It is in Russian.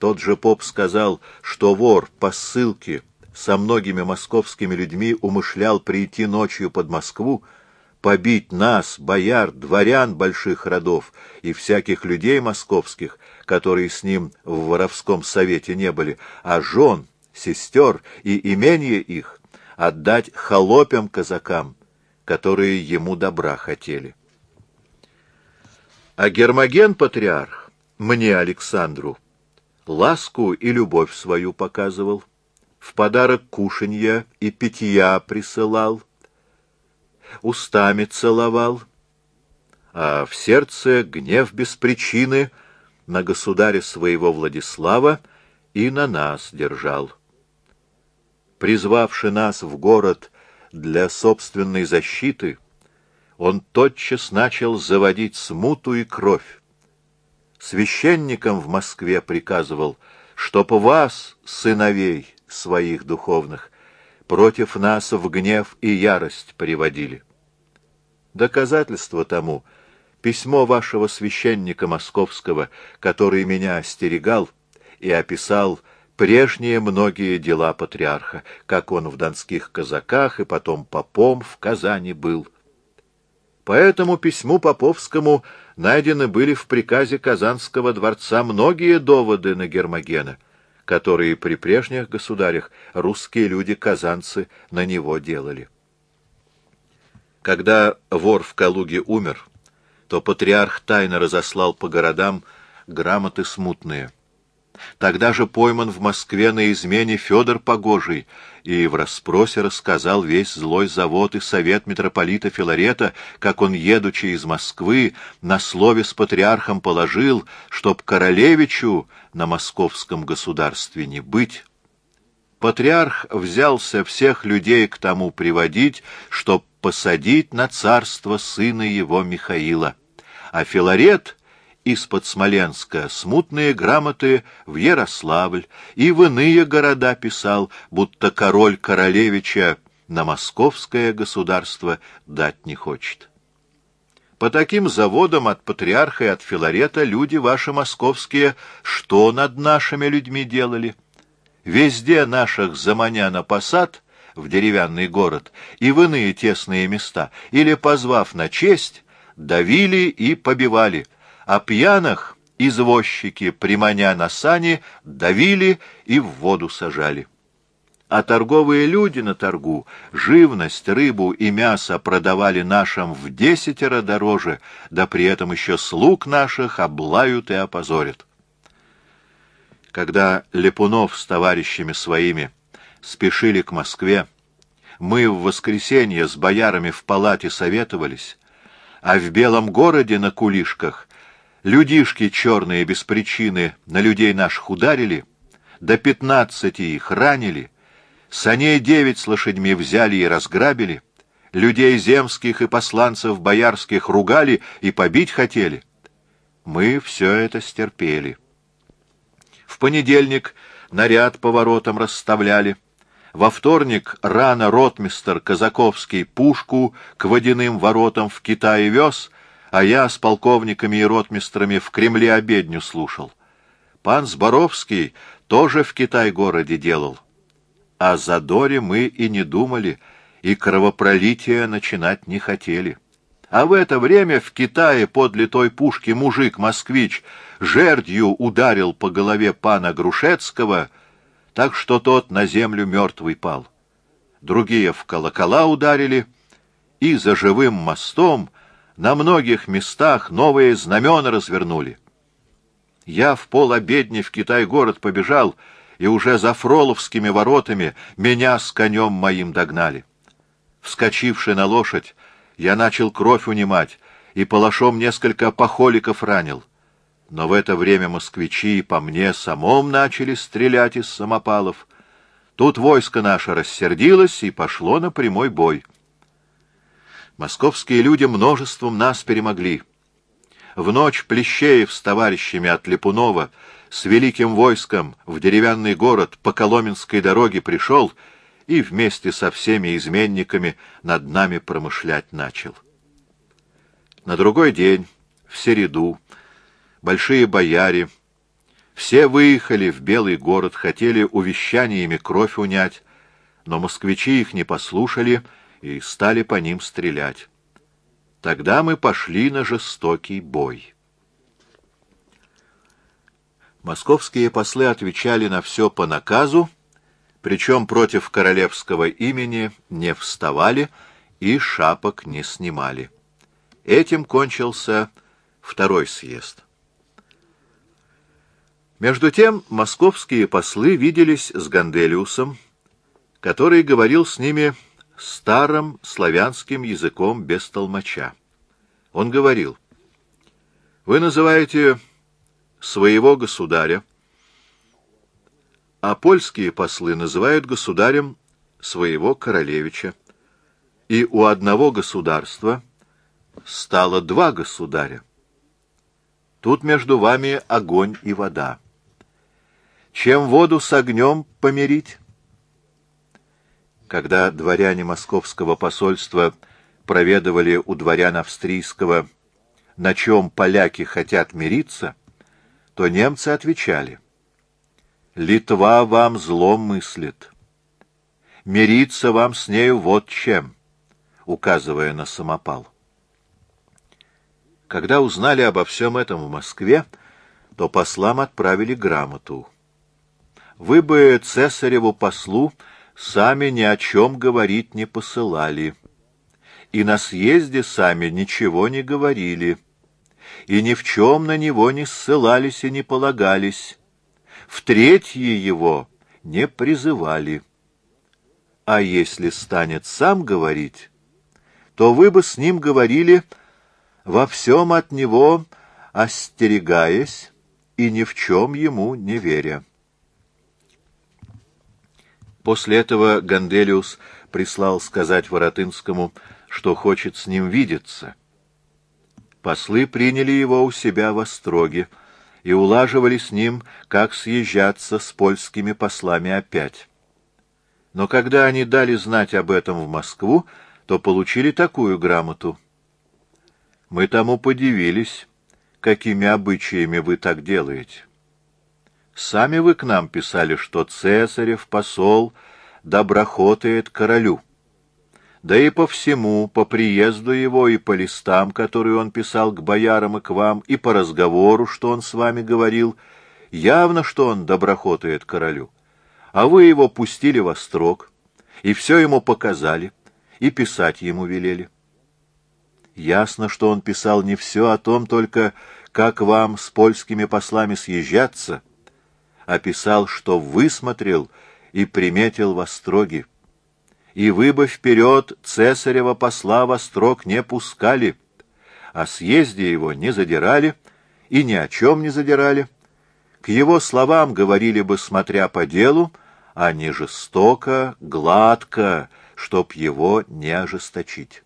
Тот же поп сказал, что вор по ссылке со многими московскими людьми умышлял прийти ночью под Москву, побить нас, бояр, дворян больших родов и всяких людей московских, которые с ним в воровском совете не были, а жен, сестер и имение их отдать холопям-казакам, которые ему добра хотели. А Гермоген-патриарх мне, Александру, ласку и любовь свою показывал, в подарок кушанья и питья присылал, устами целовал, а в сердце гнев без причины на государя своего Владислава и на нас держал. Призвавши нас в город для собственной защиты, он тотчас начал заводить смуту и кровь. Священникам в Москве приказывал, чтоб вас, сыновей своих духовных, против нас в гнев и ярость приводили. Доказательство тому — письмо вашего священника московского, который меня остерегал и описал прежние многие дела патриарха, как он в донских казаках и потом попом в Казани был. По этому письму поповскому найдены были в приказе Казанского дворца многие доводы на Гермогена, которые при прежних государях русские люди-казанцы на него делали. Когда вор в Калуге умер, то патриарх тайно разослал по городам грамоты смутные. Тогда же пойман в Москве на измене Федор Погожий и в расспросе рассказал весь злой завод и совет митрополита Филарета, как он, едучи из Москвы, на слове с патриархом положил, чтоб королевичу на московском государстве не быть. Патриарх взялся всех людей к тому приводить, чтоб посадить на царство сына его Михаила, а Филарет из-под Смоленска смутные грамоты в Ярославль и в иные города писал, будто король королевича на московское государство дать не хочет. По таким заводам от патриарха и от Филарета люди ваши московские что над нашими людьми делали? Везде наших заманя на посад, в деревянный город, и в иные тесные места, или, позвав на честь, давили и побивали, а пьяных извозчики, приманя на сани, давили и в воду сажали. А торговые люди на торгу живность, рыбу и мясо продавали нашим в 10 дороже, да при этом еще слуг наших облают и опозорят. Когда Липунов с товарищами своими спешили к Москве, мы в воскресенье с боярами в палате советовались, а в Белом городе на кулишках людишки черные без причины на людей наших ударили, до 15 их ранили, саней 9 с лошадьми взяли и разграбили, людей земских и посланцев боярских ругали и побить хотели. Мы все это стерпели. В понедельник наряд по воротам расставляли, во вторник рано ротмистр Казаковский пушку к водяным воротам в Китае вез, а я с полковниками и ротмистрами в Кремле обедню слушал. Пан Зборовский тоже в Китай-городе делал. О задоре мы и не думали, и кровопролития начинать не хотели. А в это время в Китае подле той пушки мужик-москвич жердью ударил по голове пана Грушецкого, так что тот на землю мертвый пал. Другие в колокола ударили, и за живым мостом на многих местах новые знамена развернули. Я в полобедни в Китай-город побежал, и уже за Фроловскими воротами меня с конем моим догнали. Вскочивши на лошадь, я начал кровь унимать, и палашом несколько похоликов ранил. Но в это время москвичи по мне самом начали стрелять из самопалов. Тут войско наше рассердилось и пошло на прямой бой. Московские люди множеством нас перемогли. В ночь Плещеев с товарищами от Липунова с великим войском в деревянный город по Коломенской дороге пришел и вместе со всеми изменниками над нами промышлять начал. На другой день, в середу, большие бояре, Все выехали в Белый город, хотели увещаниями кровь унять, но москвичи их не послушали и стали по ним стрелять. Тогда мы пошли на жестокий бой. Московские послы отвечали на все по наказу, причем против королевского имени не вставали и шапок не снимали. Этим кончился второй съезд. Между тем московские послы виделись с Ганделиусом, который говорил с ними старым славянским языком без толмача. Он говорил: «Вы называете своего государя, а польские послы называют государем своего королевича, и у одного государства стало два государя. Тут между вами огонь и вода. Чем воду с огнем помирить?» Когда дворяне московского посольства проведывали у дворян австрийского, на чем поляки хотят мириться, то немцы отвечали: «Литва вам зло мыслит. Мириться вам с нею вот чем», указывая на самопал. Когда узнали обо всем этом в Москве, то послам отправили грамоту: «Вы бы цесареву послу сами ни о чем говорить не посылали, и на съезде сами ничего не говорили, и ни в чем на него не ссылались и не полагались, в третье его не призывали. А если станет сам говорить, то вы бы с ним говорили, во всем от него остерегаясь и ни в чем ему не веря». После этого Ганделиус прислал сказать Воротынскому, что хочет с ним видеться. Послы приняли его у себя в Остроге и улаживали с ним, как съезжаться с польскими послами опять. Но когда они дали знать об этом в Москву, то получили такую грамоту: «Мы тому подивились, какими обычаями вы так делаете. Сами вы к нам писали, что цесарев посол доброхотает королю. Да и по всему, по приезду его и по листам, которые он писал к боярам и к вам, и по разговору, что он с вами говорил, явно, что он доброхотает королю. А вы его пустили во строк, и все ему показали, и писать ему велели. Ясно, что он писал не все о том только, как вам с польскими послами съезжаться, а писал, что высмотрел и приметил в Остроге. И вы бы вперед цесарева посла в Острог не пускали, о съезде его не задирали и ни о чем не задирали. К его словам говорили бы, смотря по делу, а не жестоко, гладко, чтоб его не ожесточить».